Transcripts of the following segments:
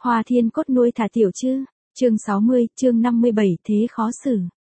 Hoa Thiên Cốt nuôi thả tiểu chứ. Chương 60, chương 57, thế khó xử.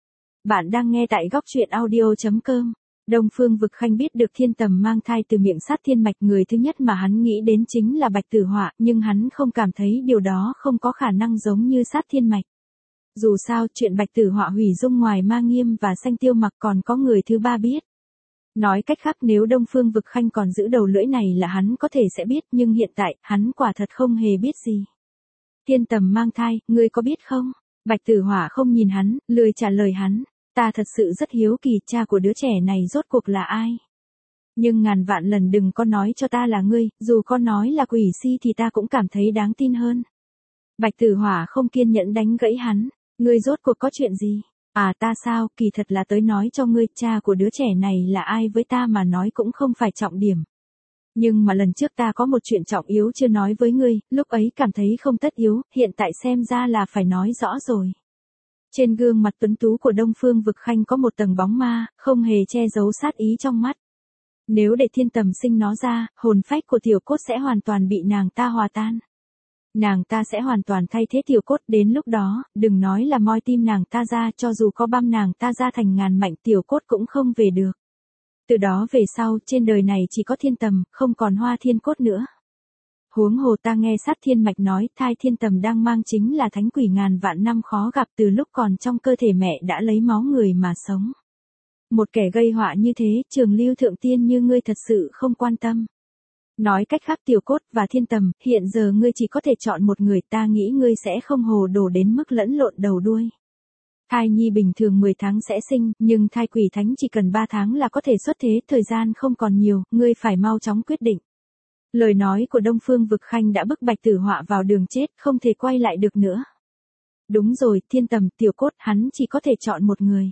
Bạn đang nghe tại góc truyện audio.com. Đông Phương Vực Khanh biết được Thiên Tầm mang thai từ miệng Sát Thiên Mạch, người thứ nhất mà hắn nghĩ đến chính là Bạch Tử Họa, nhưng hắn không cảm thấy điều đó không có khả năng giống như Sát Thiên Mạch. Dù sao, chuyện Bạch Tử Họa hủy dung ngoài Ma Nghiêm và Sanh Tiêu Mặc còn có người thứ ba biết. Nói cách khác, nếu Đông Phương Vực Khanh còn giữ đầu lưỡi này là hắn có thể sẽ biết, nhưng hiện tại, hắn quả thật không hề biết gì. Thiên Tầm mang thai, ngươi có biết không? Bạch Tử Họa không nhìn hắn, lười trả lời hắn. Ta thật sự rất hiếu kỳ, cha của đứa trẻ này rốt cuộc là ai? Nhưng ngàn vạn lần đừng có nói cho ta là ngươi, dù có nói là Quỷ Si thì ta cũng cảm thấy đáng tin hơn. Bạch Tử Họa không kiên nhẫn đánh gãy hắn. Ngươi rốt cuộc có chuyện gì? À, ta sao, kỳ thật là tới nói cho ngươi, cha của đứa trẻ này là ai với ta mà nói cũng không phải trọng điểm. Nhưng mà lần trước ta có một chuyện trọng yếu chưa nói với ngươi, lúc ấy cảm thấy không tất yếu, hiện tại xem ra là phải nói rõ rồi. Trên gương mặt tuấn tú của Đông Phương Vực Khanh có một tầng bóng ma, không hề che giấu sát ý trong mắt. Nếu để Thiên Tầm sinh nó ra, hồn phách của tiểu cốt sẽ hoàn toàn bị nàng ta hòa tan. Nàng ta sẽ hoàn toàn thay thế tiểu cốt, đến lúc đó, đừng nói là moi tim nàng ta ra, cho dù có băm nàng ta ra thành ngàn mảnh tiểu cốt cũng không về được. Từ đó về sau, trên đời này chỉ có Thiên Tầm, không còn Hoa Thiên Cốt nữa. Huống hồ ta nghe Sát Thiên Mạch nói, thai Thiên Tầm đang mang chính là thánh quỷ ngàn vạn năm khó gặp, từ lúc còn trong cơ thể mẹ đã lấy máu người mà sống. Một kẻ gây họa như thế, Trường Lưu Thượng Tiên như ngươi thật sự không quan tâm. Nói cách khác, tiểu cốt và Thiên Tầm, hiện giờ ngươi chỉ có thể chọn một người, ta nghĩ ngươi sẽ không hồ đồ đến mức lẫn lộn đầu đuôi. Thai nhi bình thường 10 tháng sẽ sinh, nhưng thai quỷ thánh chỉ cần 3 tháng là có thể xuất thế, thời gian không còn nhiều, ngươi phải mau chóng quyết định. Lời nói của Đông Phương Vực Khanh đã bức Bạch Tử Họa vào đường chết, không thể quay lại được nữa. Đúng rồi, Thiên Tầm, tiểu cốt, hắn chỉ có thể chọn một người.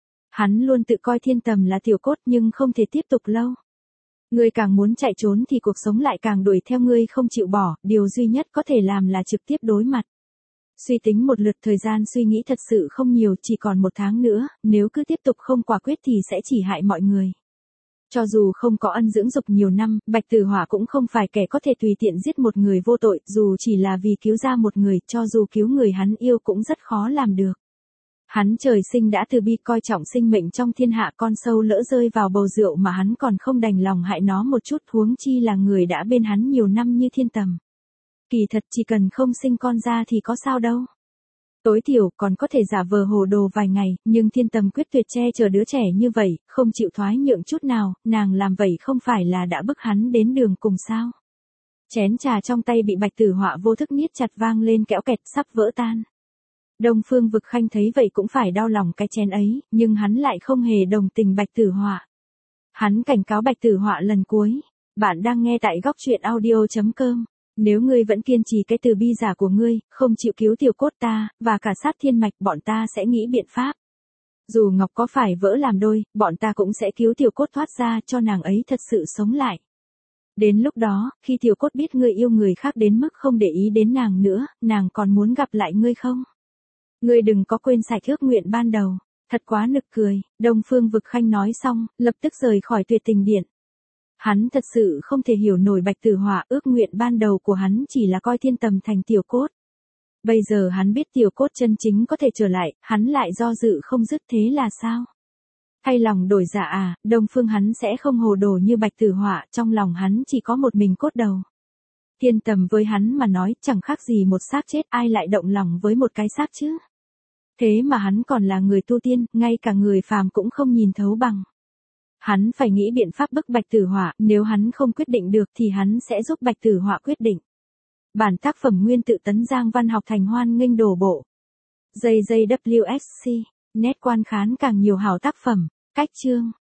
Hắn luôn tự coi Thiên Tầm là tiểu cốt nhưng không thể tiếp tục lâu. Ngươi càng muốn chạy trốn thì cuộc sống lại càng đuổi theo ngươi không chịu bỏ, điều duy nhất có thể làm là trực tiếp đối mặt. Suy tính một lượt, thời gian suy nghĩ thật sự không nhiều, chỉ còn 1 tháng nữa, nếu cứ tiếp tục không quả quyết thì sẽ chỉ hại mọi người. Cho dù không có ân dưỡng dục nhiều năm, Bạch Tử Họa cũng không phải kẻ có thể tùy tiện giết một người vô tội, dù chỉ là vì cứu ra một người, cho dù cứu người hắn yêu cũng rất khó làm được. Hắn trời sinh đã từ bi, coi trọng sinh mệnh trong thiên hạ, con sâu lỡ rơi vào bầu rượu mà hắn còn không đành lòng hại nó một chút, huống chi là người đã bên hắn nhiều năm như Thiên Tầm. Kỳ thật chỉ cần không sinh con ra thì có sao đâu. Tối thiểu còn có thể giả vờ hồ đồ vài ngày, nhưng Thiên Tầm quyết tuyệt che chở đứa trẻ như vậy, không chịu thoái nhượng chút nào, nàng làm vậy không phải là đã bức hắn đến đường cùng sao. Chén trà trong tay bị Bạch Tử Họa vô thức niết chặt, vang lên kéo kẹt, sắp vỡ tan. Đông Phương Vực Khanh thấy vậy cũng phải đau lòng cái chén ấy, nhưng hắn lại không hề đồng tình Bạch Tử Họa. Hắn cảnh cáo Bạch Tử Họa lần cuối. Bạn đang nghe tại góc truyện audio.com. Nếu ngươi vẫn kiên trì cái từ bi giả của ngươi, không chịu cứu tiểu cốt ta, và cả Sát Thiên Mạch, bọn ta sẽ nghĩ biện pháp. Dù ngọc có phải vỡ làm đôi, bọn ta cũng sẽ cứu tiểu cốt thoát ra, cho nàng ấy thật sự sống lại. Đến lúc đó, khi tiểu cốt biết ngươi yêu người khác đến mức không để ý đến nàng nữa, nàng còn muốn gặp lại ngươi không? Ngươi đừng có quên sạch ước nguyện ban đầu. Thật quá nực cười. Đông Phương Vực Khanh nói xong, lập tức rời khỏi Tuyệt Tình Điện. Hắn thật sự không thể hiểu nổi Bạch Tử Họa, ước nguyện ban đầu của hắn chỉ là coi Thiên Tầm thành tiểu cốt. Bây giờ hắn biết tiểu cốt chân chính có thể trở lại, hắn lại do dự không dứt, thế là sao? Thay lòng đổi dạ à, Đông Phương hắn sẽ không hồ đồ như Bạch Tử Họa, trong lòng hắn chỉ có một mình cốt đầu. Thiên Tầm với hắn mà nói chẳng khác gì một xác chết, ai lại động lòng với một cái xác chứ? Thế mà hắn còn là người tu tiên, ngay cả người phàm cũng không nhìn thấu bằng. Hắn phải nghĩ biện pháp bức Bạch Tử Họa, nếu hắn không quyết định được thì hắn sẽ giúp Bạch Tử Họa quyết định. Bản tác phẩm nguyên tự Tấn Giang Văn Học Thành hoan nghênh đổ bộ. JJWSC, nét quan khán càng nhiều hảo tác phẩm, cách chương.